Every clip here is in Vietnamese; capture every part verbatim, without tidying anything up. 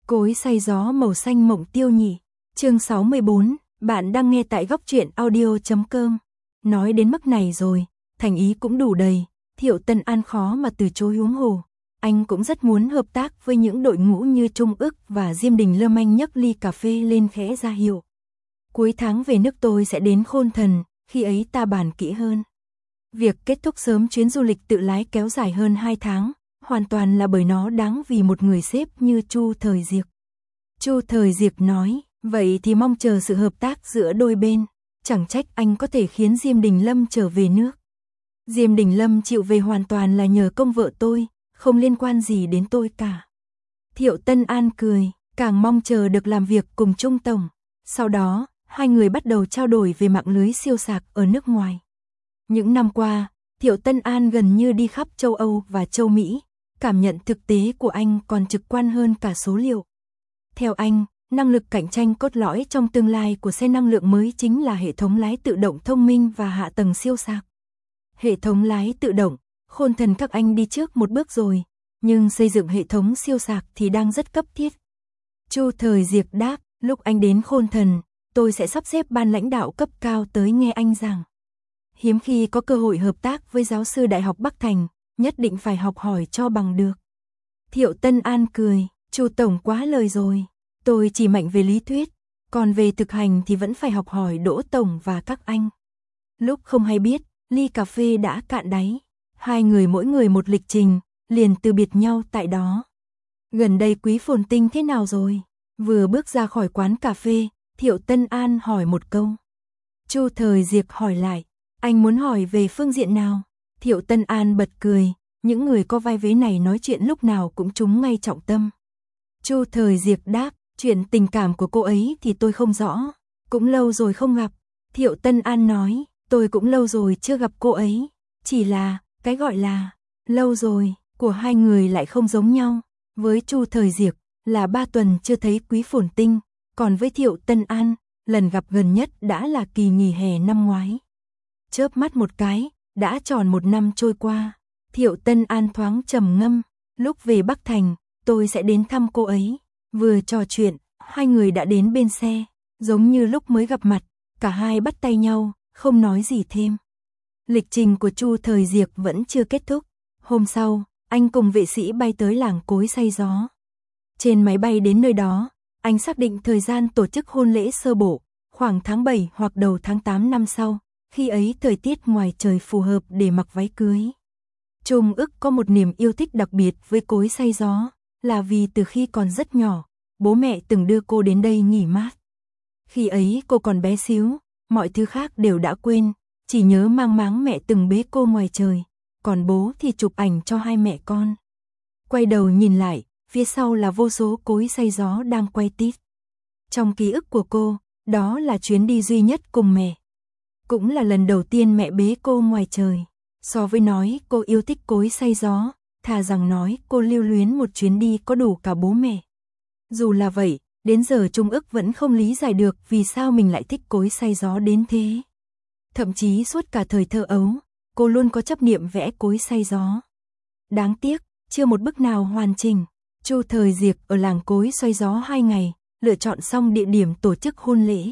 Cối xay gió màu xanh mộng tiêu nhị. Chương sáu mươi bốn, bạn đang nghe tại góc truyện audio chấm com. Nói đến mức này rồi, thành ý cũng đủ đầy, Thiệu Tân An khó mà từ chối huống hồ. Anh cũng rất muốn hợp tác với những đội ngũ như Trung ức và Diêm Đình Lâm. Anh nhấc ly cà phê lên khẽ ra hiệu. Cuối tháng về nước tôi sẽ đến Khôn Thần, khi ấy ta bàn kỹ hơn. Việc kết thúc sớm chuyến du lịch tự lái kéo dài hơn hai tháng, hoàn toàn là bởi nó đáng vì một người sếp như Chu Thời Diệc. Chu Thời Diệc nói, vậy thì mong chờ sự hợp tác giữa đôi bên, chẳng trách anh có thể khiến Diêm Đình Lâm trở về nước. Diêm Đình Lâm chịu về hoàn toàn là nhờ công vợ tôi, không liên quan gì đến tôi cả. Thiệu Tân An cười, càng mong chờ được làm việc cùng Trung Tổng. Sau đó, hai người bắt đầu trao đổi về mạng lưới siêu sạc ở nước ngoài. Những năm qua, Thiệu Tân An gần như đi khắp châu Âu và châu Mỹ, cảm nhận thực tế của anh còn trực quan hơn cả số liệu. Theo anh, năng lực cạnh tranh cốt lõi trong tương lai của xe năng lượng mới chính là hệ thống lái tự động thông minh và hạ tầng siêu sạc. Hệ thống lái tự động, Khôn Thần các anh đi trước một bước rồi, nhưng xây dựng hệ thống siêu sạc thì đang rất cấp thiết. Chu Thời Diệc đáp, lúc anh đến Khôn Thần, tôi sẽ sắp xếp ban lãnh đạo cấp cao tới nghe anh giảng. Hiếm khi có cơ hội hợp tác với giáo sư Đại học Bắc Thành, nhất định phải học hỏi cho bằng được. Thiệu Tân An cười, Chu Tổng quá lời rồi, tôi chỉ mạnh về lý thuyết, còn về thực hành thì vẫn phải học hỏi Đỗ Tổng và các anh. Lúc không hay biết, ly cà phê đã cạn đáy, hai người mỗi người một lịch trình, liền từ biệt nhau tại đó. Gần đây Quý Phồn Tinh thế nào rồi? Vừa bước ra khỏi quán cà phê, Thiệu Tân An hỏi một câu. Chu Thời Diệc hỏi lại, anh muốn hỏi về phương diện nào? Thiệu Tân An bật cười, những người có vai vế này nói chuyện lúc nào cũng trúng ngay trọng tâm. Chu Thời Diệc đáp, chuyện tình cảm của cô ấy thì tôi không rõ, cũng lâu rồi không gặp. Thiệu Tân An nói, tôi cũng lâu rồi chưa gặp cô ấy, chỉ là, cái gọi là, lâu rồi, của hai người lại không giống nhau. Với Chu Thời Diệc, là ba tuần chưa thấy Quý Phồn Tinh, còn với Thiệu Tân An, lần gặp gần nhất đã là kỳ nghỉ hè năm ngoái. Chớp mắt một cái, đã tròn một năm trôi qua. Thiệu Tân An thoáng trầm ngâm, lúc về Bắc Thành, tôi sẽ đến thăm cô ấy. Vừa trò chuyện, hai người đã đến bên xe, giống như lúc mới gặp mặt, cả hai bắt tay nhau, không nói gì thêm. Lịch trình của Chu Thời Diệc vẫn chưa kết thúc. Hôm sau, anh cùng vệ sĩ bay tới làng Cối Xay Gió. Trên máy bay đến nơi đó, anh xác định thời gian tổ chức hôn lễ sơ bộ, khoảng tháng bảy hoặc đầu tháng tám năm sau, khi ấy thời tiết ngoài trời phù hợp để mặc váy cưới. Trung ức có một niềm yêu thích đặc biệt với Cối Xay Gió, là vì từ khi còn rất nhỏ, bố mẹ từng đưa cô đến đây nghỉ mát. Khi ấy cô còn bé xíu, mọi thứ khác đều đã quên, chỉ nhớ mang máng mẹ từng bế cô ngoài trời, còn bố thì chụp ảnh cho hai mẹ con. Quay đầu nhìn lại, phía sau là vô số cối xay gió đang quay tít. Trong ký ức của cô, đó là chuyến đi duy nhất cùng mẹ. Cũng là lần đầu tiên mẹ bế cô ngoài trời. So với nói cô yêu thích cối xay gió, thà rằng nói cô lưu luyến một chuyến đi có đủ cả bố mẹ. Dù là vậy, đến giờ Trung ức vẫn không lý giải được vì sao mình lại thích cối xay gió đến thế. Thậm chí suốt cả thời thơ ấu, cô luôn có chấp niệm vẽ cối xay gió. Đáng tiếc, chưa một bức nào hoàn chỉnh. Chu Thời Diệc ở làng Cối Xoay Gió hai ngày, lựa chọn xong địa điểm tổ chức hôn lễ.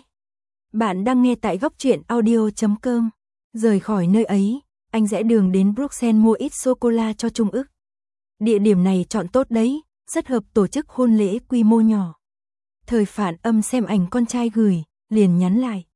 Bạn đang nghe tại góc truyện audio chấm com. Rời khỏi nơi ấy, anh rẽ đường đến Bruxelles mua ít sô-cô-la cho Trung ức. Địa điểm này chọn tốt đấy, rất hợp tổ chức hôn lễ quy mô nhỏ. Thời Phản Âm xem ảnh con trai gửi, liền nhắn lại.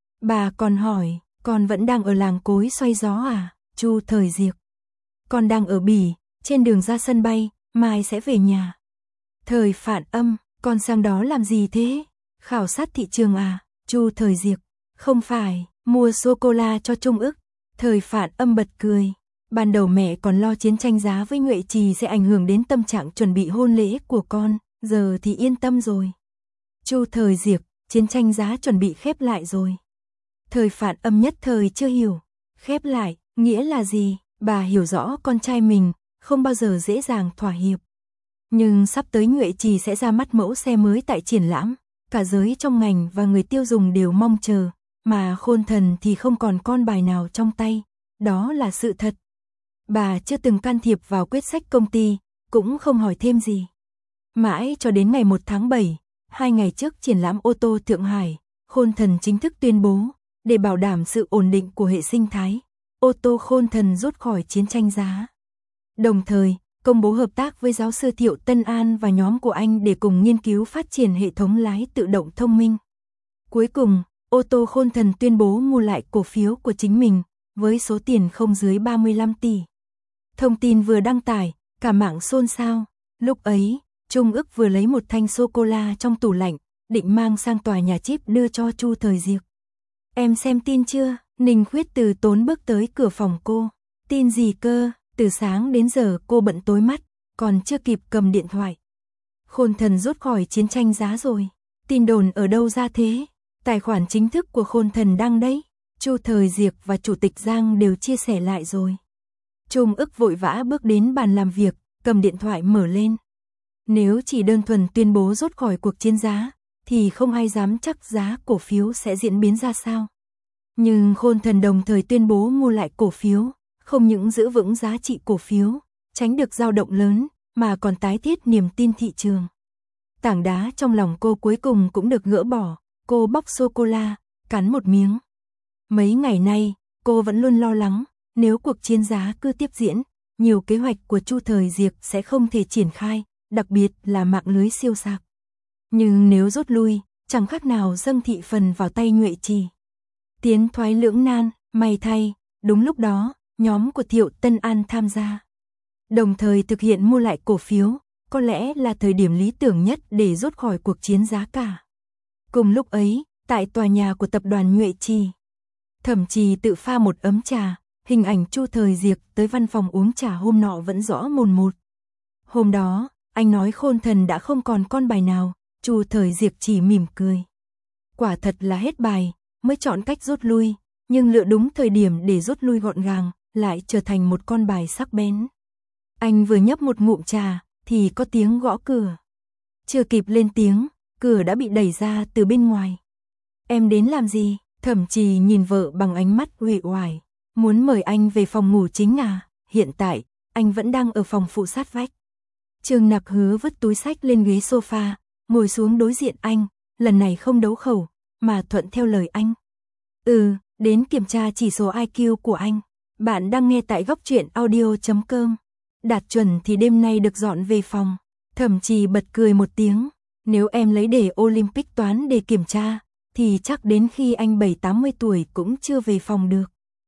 Bà còn hỏi, con vẫn đang ở làng Cối Xoay Gió à? Chu Thời Diệc. Con đang ở Bỉ, trên đường ra sân bay, mai sẽ về nhà. Thời Phản Âm, con sang đó làm gì thế? Khảo sát thị trường à? Chu Thời Diệc. Không phải, mua sô-cô-la cho Trung ức. Thời Phản Âm bật cười. Ban đầu mẹ còn lo chiến tranh giá với Nhuệ Trì sẽ ảnh hưởng đến tâm trạng chuẩn bị hôn lễ của con, giờ thì yên tâm rồi. Chu Thời Diệc, chiến tranh giá chuẩn bị khép lại rồi. Thời Phản Âm nhất thời chưa hiểu. Khép lại, nghĩa là gì? Bà hiểu rõ con trai mình, không bao giờ dễ dàng thỏa hiệp. Nhưng sắp tới Nhuệ Trì sẽ ra mắt mẫu xe mới tại triển lãm, cả giới trong ngành và người tiêu dùng đều mong chờ, mà Khôn Thần thì không còn con bài nào trong tay, đó là sự thật. Bà chưa từng can thiệp vào quyết sách công ty, cũng không hỏi thêm gì. Mãi cho đến ngày một tháng bảy, hai ngày trước triển lãm ô tô Thượng Hải, Khôn Thần chính thức tuyên bố, để bảo đảm sự ổn định của hệ sinh thái, ô tô Khôn Thần rút khỏi chiến tranh giá. Đồng thời, công bố hợp tác với giáo sư Thiệu Tân An và nhóm của anh để cùng nghiên cứu phát triển hệ thống lái tự động thông minh. Cuối cùng, ô tô Khôn Thần tuyên bố mua lại cổ phiếu của chính mình, với số tiền không dưới ba mươi lăm tỷ. Thông tin vừa đăng tải, cả mạng xôn xao. Lúc ấy, Trung Ức vừa lấy một thanh sô-cô-la trong tủ lạnh, định mang sang tòa nhà chip đưa cho Chu Thời Diệc. Em xem tin chưa? Ninh Khuyết từ tốn bước tới cửa phòng cô. Tin gì cơ? Từ sáng đến giờ cô bận tối mắt, còn chưa kịp cầm điện thoại. Khôn Thần rút khỏi chiến tranh giá rồi. Tin đồn ở đâu ra thế? Tài khoản chính thức của Khôn Thần đăng đấy. Chu Thời Diệc và Chủ tịch Giang đều chia sẻ lại rồi. Trung Ức vội vã bước đến bàn làm việc, cầm điện thoại mở lên. Nếu chỉ đơn thuần tuyên bố rút khỏi cuộc chiến giá, thì không ai dám chắc giá cổ phiếu sẽ diễn biến ra sao. Nhưng Khôn Thần đồng thời tuyên bố mua lại cổ phiếu, không những giữ vững giá trị cổ phiếu, tránh được dao động lớn, mà còn tái thiết niềm tin thị trường. Tảng đá trong lòng cô cuối cùng cũng được gỡ bỏ, cô bóc sô-cô-la, cắn một miếng. Mấy ngày nay, cô vẫn luôn lo lắng, nếu cuộc chiến giá cứ tiếp diễn, nhiều kế hoạch của Chu Thời Diệc sẽ không thể triển khai, đặc biệt là mạng lưới siêu sạc. Nhưng nếu rút lui, chẳng khác nào dâng thị phần vào tay Nhuệ Trì. Tiến thoái lưỡng nan, may thay, đúng lúc đó, nhóm của Thiệu Tân An tham gia. Đồng thời thực hiện mua lại cổ phiếu, có lẽ là thời điểm lý tưởng nhất để rút khỏi cuộc chiến giá cả. Cùng lúc ấy, tại tòa nhà của tập đoàn Nhuệ Trì, Thẩm Trì tự pha một ấm trà, hình ảnh Chu Thời Diệc tới văn phòng uống trà hôm nọ vẫn rõ mồn một. Hôm đó, anh nói Khôn Thần đã không còn con bài nào, Chu Thời Diệc chỉ mỉm cười. Quả thật là hết bài, mới chọn cách rút lui, nhưng lựa đúng thời điểm để rút lui gọn gàng, lại trở thành một con bài sắc bén. Anh vừa nhấp một ngụm trà, thì có tiếng gõ cửa. Chưa kịp lên tiếng, cửa đã bị đẩy ra từ bên ngoài. Em đến làm gì? Thẩm Trì nhìn vợ bằng ánh mắt uể oải. Muốn mời anh về phòng ngủ chính à? Hiện tại, anh vẫn đang ở phòng phụ sát vách. Trương Nặc Hứa vứt túi sách lên ghế sofa, ngồi xuống đối diện anh, lần này không đấu khẩu, mà thuận theo lời anh. Ừ, đến kiểm tra chỉ số i kiu của anh. Bạn đang nghe tại góc truyện audio chấm com. Đạt chuẩn thì đêm nay được dọn về phòng. Thẩm Trì bật cười một tiếng. Nếu em lấy đề Olympic toán để kiểm tra, thì chắc đến khi anh bảy tám mươi tuổi cũng chưa về phòng được.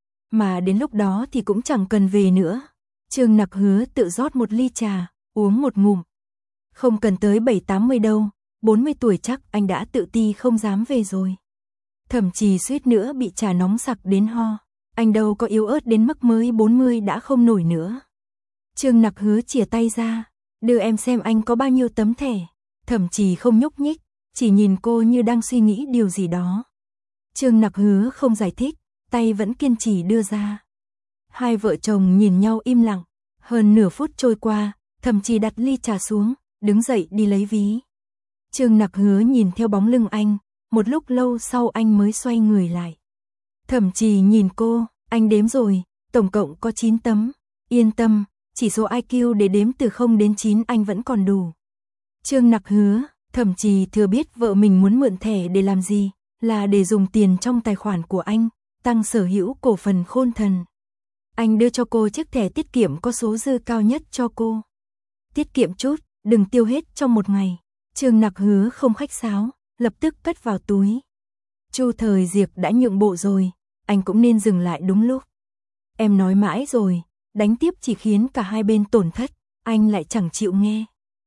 Mà đến lúc đó thì cũng chẳng cần về nữa. Trương Nặc Hứa tự rót một ly trà, uống một ngụm. Không cần tới bảy tám mươi đâu, bốn mươi tuổi chắc anh đã tự ti không dám về rồi. Thẩm Trì suýt nữa bị trà nóng sặc đến ho. Anh đâu có yếu ớt đến mức mới bốn mươi đã không nổi nữa. Trương Nặc Hứa chìa tay ra, đưa em xem anh có bao nhiêu tấm thẻ. Thẩm Trì không nhúc nhích, chỉ nhìn cô như đang suy nghĩ điều gì đó. Trương Nặc Hứa không giải thích, tay vẫn kiên trì đưa ra. Hai vợ chồng nhìn nhau im lặng, hơn nửa phút trôi qua, Thẩm Trì đặt ly trà xuống, đứng dậy đi lấy ví. Trương Nặc Hứa nhìn theo bóng lưng anh, một lúc lâu sau anh mới xoay người lại. Thẩm Trì nhìn cô, anh đếm rồi, tổng cộng có chín tấm, yên tâm, chỉ số i kiu để đếm từ không đến chín anh vẫn còn đủ. Trương Nặc Hứa, Thẩm Trì thừa biết vợ mình muốn mượn thẻ để làm gì, là để dùng tiền trong tài khoản của anh, tăng sở hữu cổ phần Khôn Thần. Anh đưa cho cô chiếc thẻ tiết kiệm có số dư cao nhất cho cô. Tiết kiệm chút, đừng tiêu hết trong một ngày. Trương Nặc Hứa không khách sáo, lập tức cất vào túi. Chu Thời Diệc đã nhượng bộ rồi, anh cũng nên dừng lại đúng lúc. Em nói mãi rồi, đánh tiếp chỉ khiến cả hai bên tổn thất, anh lại chẳng chịu nghe.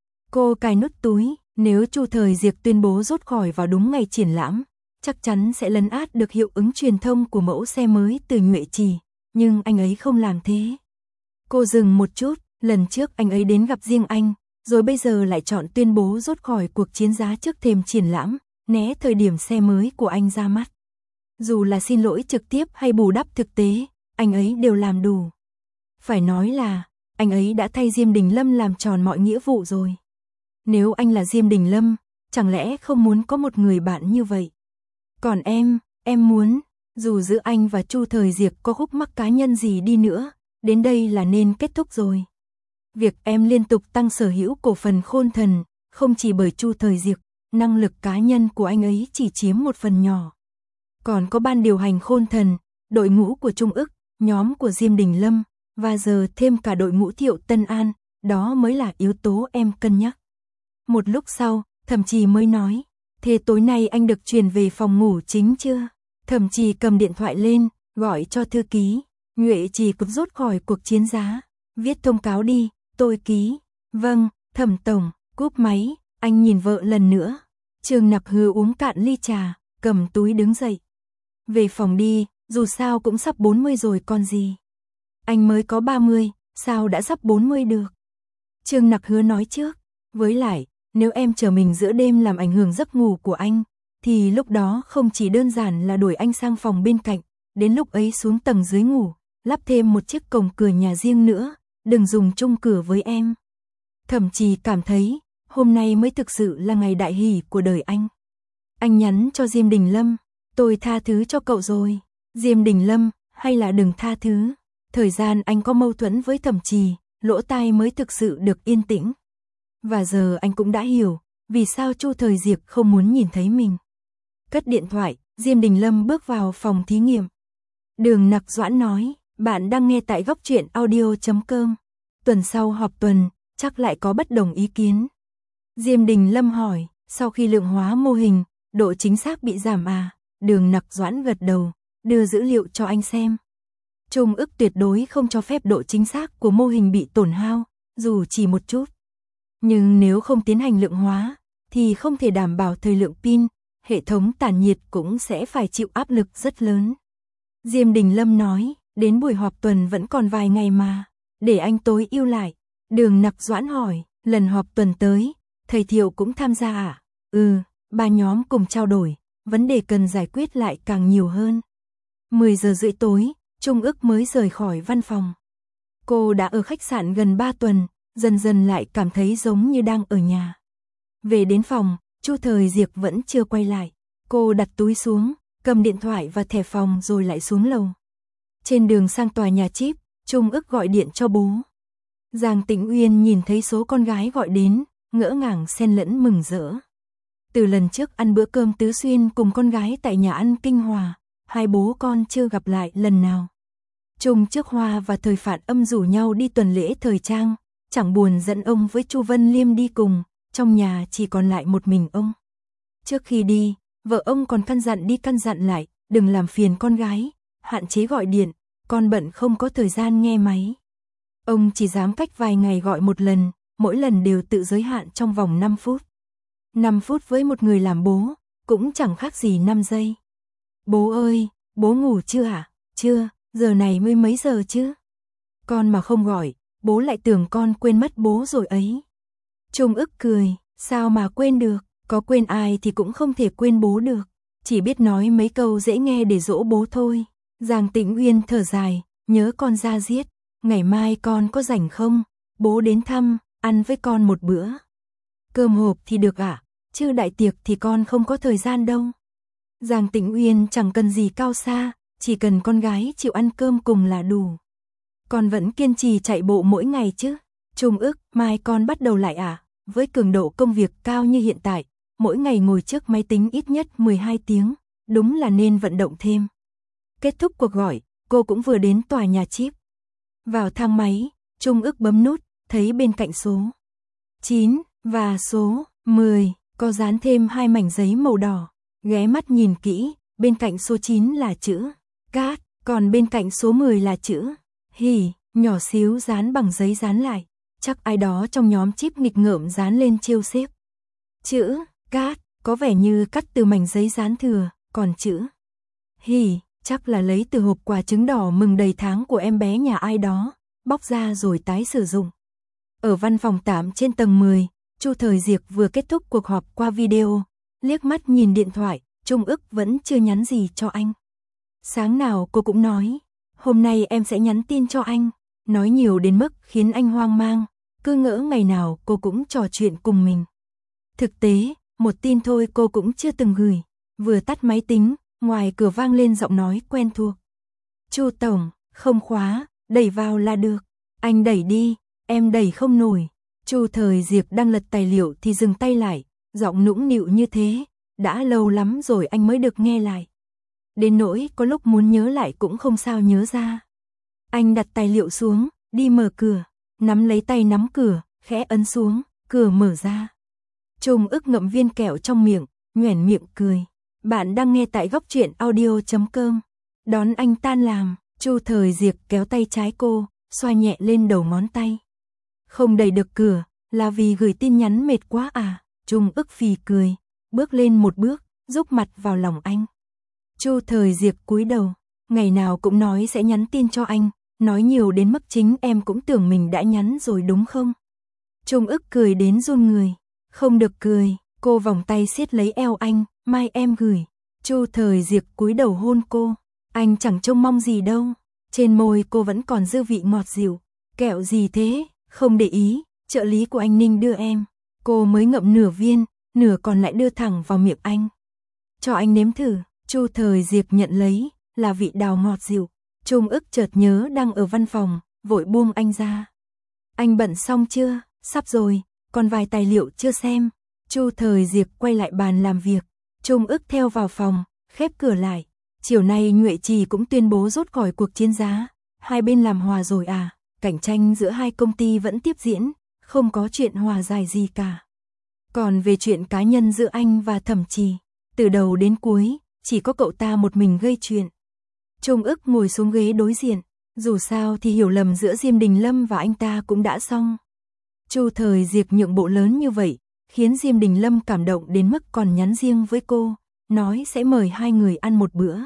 Cô cài nút túi, nếu Chu Thời Diệc tuyên bố rút khỏi vào đúng ngày triển lãm, chắc chắn sẽ lấn át được hiệu ứng truyền thông của mẫu xe mới từ Nhuệ Trì, nhưng anh ấy không làm thế. Cô dừng một chút, lần trước anh ấy đến gặp riêng anh, rồi bây giờ lại chọn tuyên bố rút khỏi cuộc chiến giá trước thềm triển lãm, né thời điểm xe mới của anh ra mắt. Dù là xin lỗi trực tiếp hay bù đắp thực tế, anh ấy đều làm đủ. Phải nói là, anh ấy đã thay Diêm Đình Lâm làm tròn mọi nghĩa vụ rồi. Nếu anh là Diêm Đình Lâm, chẳng lẽ không muốn có một người bạn như vậy? Còn em, em muốn, dù giữa anh và Chu Thời Diệc có khúc mắc cá nhân gì đi nữa, đến đây là nên kết thúc rồi. Việc em liên tục tăng sở hữu cổ phần Khôn Thần, không chỉ bởi Chu Thời Diệc, năng lực cá nhân của anh ấy chỉ chiếm một phần nhỏ. Còn có ban điều hành Khôn Thần, đội ngũ của Trung Ức, nhóm của Diêm Đình Lâm, và giờ thêm cả đội ngũ Thiệu Tân An, đó mới là yếu tố em cân nhắc. Một lúc sau, Thẩm Trì mới nói, thế tối nay anh được chuyển về phòng ngủ chính chưa? Thẩm Trì cầm điện thoại lên, gọi cho thư ký, Nhuệ Trì cũng rút khỏi cuộc chiến giá, viết thông cáo đi, tôi ký, vâng, Thẩm tổng, cúp máy, anh nhìn vợ lần nữa. Trương Nặc Hư uống cạn ly trà, cầm túi đứng dậy. Về phòng đi, dù sao cũng sắp bốn mươi rồi còn gì. Anh mới có ba mươi, sao đã sắp bốn mươi được? Trương Nặc Hứa nói trước, với lại, nếu em chờ mình giữa đêm làm ảnh hưởng giấc ngủ của anh, thì lúc đó không chỉ đơn giản là đuổi anh sang phòng bên cạnh, đến lúc ấy xuống tầng dưới ngủ, lắp thêm một chiếc cổng cửa nhà riêng nữa, đừng dùng chung cửa với em. Thậm chí cảm thấy, hôm nay mới thực sự là ngày đại hỷ của đời anh. Anh nhắn cho Diêm Đình Lâm, tôi tha thứ cho cậu rồi. Diêm Đình Lâm, hay là đừng tha thứ. Thời gian anh có mâu thuẫn với Thẩm Trì, lỗ tai mới thực sự được yên tĩnh. Và giờ anh cũng đã hiểu, vì sao Chu Thời Diệc không muốn nhìn thấy mình. Cất điện thoại, Diêm Đình Lâm bước vào phòng thí nghiệm. Đường Nặc Doãn nói, bạn đang nghe tại góc truyện audio chấm com. Tuần sau họp tuần, chắc lại có bất đồng ý kiến. Diêm Đình Lâm hỏi, sau khi lượng hóa mô hình, độ chính xác bị giảm à? Đường Nặc Doãn gật đầu, đưa dữ liệu cho anh xem. Trung Ức tuyệt đối không cho phép độ chính xác của mô hình bị tổn hao, dù chỉ một chút. Nhưng nếu không tiến hành lượng hóa, thì không thể đảm bảo thời lượng pin, hệ thống tản nhiệt cũng sẽ phải chịu áp lực rất lớn. Diêm Đình Lâm nói, đến buổi họp tuần vẫn còn vài ngày mà, để anh tối ưu lại. Đường Nặc Doãn hỏi, lần họp tuần tới, thầy Thiệu cũng tham gia à? Ừ, ba nhóm cùng trao đổi, vấn đề cần giải quyết lại càng nhiều hơn. mười giờ rưỡi tối, Trung Ức mới rời khỏi văn phòng. Cô đã ở khách sạn gần ba tuần, dần dần lại cảm thấy giống như đang ở nhà. Về đến phòng, Chu Thời Diệc vẫn chưa quay lại. Cô đặt túi xuống, cầm điện thoại và thẻ phòng rồi lại xuống lầu. Trên đường sang tòa nhà chip, Trung Ức gọi điện cho bố. Giang Tĩnh Uyên nhìn thấy số con gái gọi đến, ngỡ ngàng xen lẫn mừng rỡ. Từ lần trước ăn bữa cơm tứ xuyên cùng con gái tại nhà ăn Kinh Hòa, hai bố con chưa gặp lại lần nào. Trung Trước Hoa và Thời Phạn Âm rủ nhau đi tuần lễ thời trang, chẳng buồn dẫn ông với Chu Vân Liêm đi cùng, trong nhà chỉ còn lại một mình ông. Trước khi đi, vợ ông còn căn dặn đi căn dặn lại, đừng làm phiền con gái, hạn chế gọi điện, con bận không có thời gian nghe máy. Ông chỉ dám cách vài ngày gọi một lần, mỗi lần đều tự giới hạn trong vòng năm phút. năm phút với một người làm bố, cũng chẳng khác gì năm giây. Bố ơi, bố ngủ chưa hả? Chưa, giờ này mới mấy giờ chứ? Con mà không gọi, bố lại tưởng con quên mất bố rồi ấy. Trung Ức cười, sao mà quên được, có quên ai thì cũng không thể quên bố được, chỉ biết nói mấy câu dễ nghe để dỗ bố thôi. Giang Tĩnh Uyên thở dài, nhớ con ra giết, ngày mai con có rảnh không? Bố đến thăm, ăn với con một bữa. Cơm hộp thì được ạ, à? Chứ đại tiệc thì con không có thời gian đâu. Giang Tĩnh Uyên chẳng cần gì cao xa, chỉ cần con gái chịu ăn cơm cùng là đủ. Con vẫn kiên trì chạy bộ mỗi ngày chứ? Trung Ức, mai con bắt đầu lại à? Với cường độ công việc cao như hiện tại, mỗi ngày ngồi trước máy tính ít nhất mười hai tiếng, đúng là nên vận động thêm. Kết thúc cuộc gọi, cô cũng vừa đến tòa nhà chip. Vào thang máy, Trung Ức bấm nút, thấy bên cạnh số chín và số mười có dán thêm hai mảnh giấy màu đỏ. Ghé mắt nhìn kỹ, bên cạnh số chín là chữ cát, còn bên cạnh số mười là chữ hỉ, nhỏ xíu dán bằng giấy dán lại. Chắc ai đó trong nhóm chip nghịch ngợm dán lên chiêu xếp. Chữ cát có vẻ như cắt từ mảnh giấy dán thừa, còn chữ hỉ chắc là lấy từ hộp quà trứng đỏ mừng đầy tháng của em bé nhà ai đó, bóc ra rồi tái sử dụng. Ở văn phòng tạm trên tầng mười, Chu Thời Diệc vừa kết thúc cuộc họp qua video, liếc mắt nhìn điện thoại, Trung Ức vẫn chưa nhắn gì cho anh. Sáng nào cô cũng nói, hôm nay em sẽ nhắn tin cho anh, nói nhiều đến mức khiến anh hoang mang, cứ ngỡ ngày nào cô cũng trò chuyện cùng mình. Thực tế, một tin thôi cô cũng chưa từng gửi, vừa tắt máy tính, ngoài cửa vang lên giọng nói quen thuộc. Chu tổng, không khóa, đẩy vào là được, anh đẩy đi, em đẩy không nổi. Chu Thời Diệp đang lật tài liệu thì dừng tay lại, giọng nũng nịu như thế, đã lâu lắm rồi anh mới được nghe lại. Đến nỗi có lúc muốn nhớ lại cũng không sao nhớ ra. Anh đặt tài liệu xuống, đi mở cửa, nắm lấy tay nắm cửa, khẽ ấn xuống, cửa mở ra. Trung Ức ngậm viên kẹo trong miệng, nhoẻn miệng cười. Bạn đang nghe tại góc truyện audio chấm com. Đón anh tan làm, Chu Thời Diệp kéo tay trái cô, xoa nhẹ lên đầu ngón tay. Không đẩy được cửa, là vì gửi tin nhắn mệt quá à? Trung Ức phì cười, bước lên một bước, rúc mặt vào lòng anh. Chu Thời Diệp cúi đầu, ngày nào cũng nói sẽ nhắn tin cho anh, nói nhiều đến mức chính em cũng tưởng mình đã nhắn rồi đúng không? Trung Ức cười đến run người, không được cười, cô vòng tay siết lấy eo anh, mai em gửi. Chu Thời Diệp cúi đầu hôn cô, anh chẳng trông mong gì đâu, trên môi cô vẫn còn dư vị ngọt dịu. Kẹo gì thế, không để ý, trợ lý của anh Ninh đưa em. Cô mới ngậm nửa viên, nửa còn lại đưa thẳng vào miệng anh. Cho anh nếm thử. Chu Thời Diệp nhận lấy, là vị đào ngọt dịu. Trung Ức chợt nhớ đang ở văn phòng, vội buông anh ra. Anh bận xong chưa? Sắp rồi, còn vài tài liệu chưa xem. Chu Thời Diệp quay lại bàn làm việc. Trung Ức theo vào phòng, khép cửa lại. Chiều nay Nhuệ Trì cũng tuyên bố rút khỏi cuộc chiến giá. Hai bên làm hòa rồi à? Cạnh tranh giữa hai công ty vẫn tiếp diễn, không có chuyện hòa giải gì cả. Còn về chuyện cá nhân giữa anh và Thẩm Trì, từ đầu đến cuối, chỉ có cậu ta một mình gây chuyện. Trung Ức ngồi xuống ghế đối diện, dù sao thì hiểu lầm giữa Diêm Đình Lâm và anh ta cũng đã xong. Chu Thời Diệp nhượng bộ lớn như vậy, khiến Diêm Đình Lâm cảm động đến mức còn nhắn riêng với cô, nói sẽ mời hai người ăn một bữa.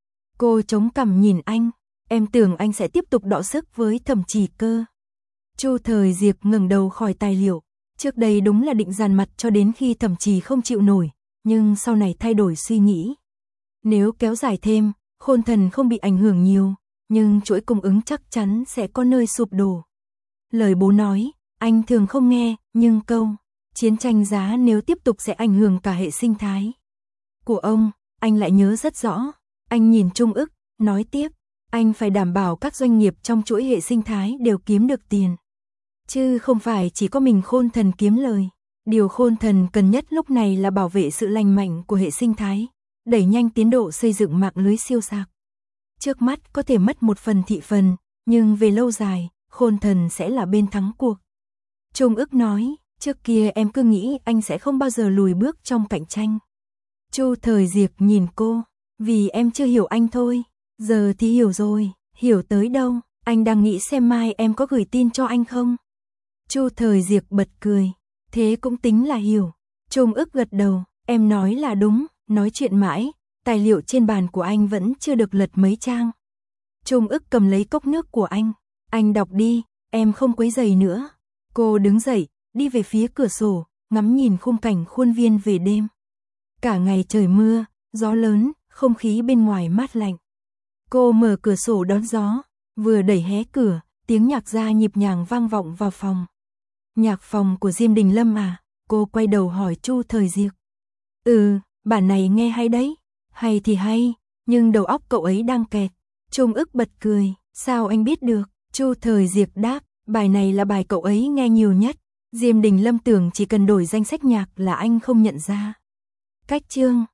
Cô chống cằm nhìn anh, em tưởng anh sẽ tiếp tục đọ sức với Thẩm Trì cơ. Chu Thời Diệp ngẩng đầu khỏi tài liệu, trước đây đúng là định dàn mặt cho đến khi Thẩm Trì không chịu nổi, nhưng sau này thay đổi suy nghĩ. Nếu kéo dài thêm, Khôn Thần không bị ảnh hưởng nhiều, nhưng chuỗi cung ứng chắc chắn sẽ có nơi sụp đổ. Lời bố nói, anh thường không nghe, nhưng câu chiến tranh giá nếu tiếp tục sẽ ảnh hưởng cả hệ sinh thái của ông, anh lại nhớ rất rõ. Anh nhìn Trung Ức, nói tiếp, anh phải đảm bảo các doanh nghiệp trong chuỗi hệ sinh thái đều kiếm được tiền. Chứ không phải chỉ có mình Khôn Thần kiếm lời. Điều Khôn Thần cần nhất lúc này là bảo vệ sự lành mạnh của hệ sinh thái, đẩy nhanh tiến độ xây dựng mạng lưới siêu sạc. Trước mắt có thể mất một phần thị phần, nhưng về lâu dài, Khôn Thần sẽ là bên thắng cuộc. Trung Ức nói, trước kia em cứ nghĩ anh sẽ không bao giờ lùi bước trong cạnh tranh. Chu Thời Diệp nhìn cô, vì em chưa hiểu anh thôi, giờ thì hiểu rồi, hiểu tới đâu, anh đang nghĩ xem mai em có gửi tin cho anh không? Chu Thời Diệp bật cười, thế cũng tính là hiểu. Trung Ức gật đầu, em nói là đúng, nói chuyện mãi, tài liệu trên bàn của anh vẫn chưa được lật mấy trang. Trung Ức cầm lấy cốc nước của anh, anh đọc đi, em không quấy rầy nữa. Cô đứng dậy, đi về phía cửa sổ, ngắm nhìn khung cảnh khuôn viên về đêm. Cả ngày trời mưa, gió lớn, không khí bên ngoài mát lạnh. Cô mở cửa sổ đón gió, vừa đẩy hé cửa, tiếng nhạc gia nhịp nhàng vang vọng vào phòng. Nhạc phòng của Diêm Đình Lâm à? Cô quay đầu hỏi Chu Thời Diệp. Ừ, bản này nghe hay đấy. Hay thì hay, nhưng đầu óc cậu ấy đang kẹt. Trung Ức bật cười, sao anh biết được? Chu Thời Diệp đáp, bài này là bài cậu ấy nghe nhiều nhất. Diêm Đình Lâm tưởng chỉ cần đổi danh sách nhạc là anh không nhận ra. Cách chương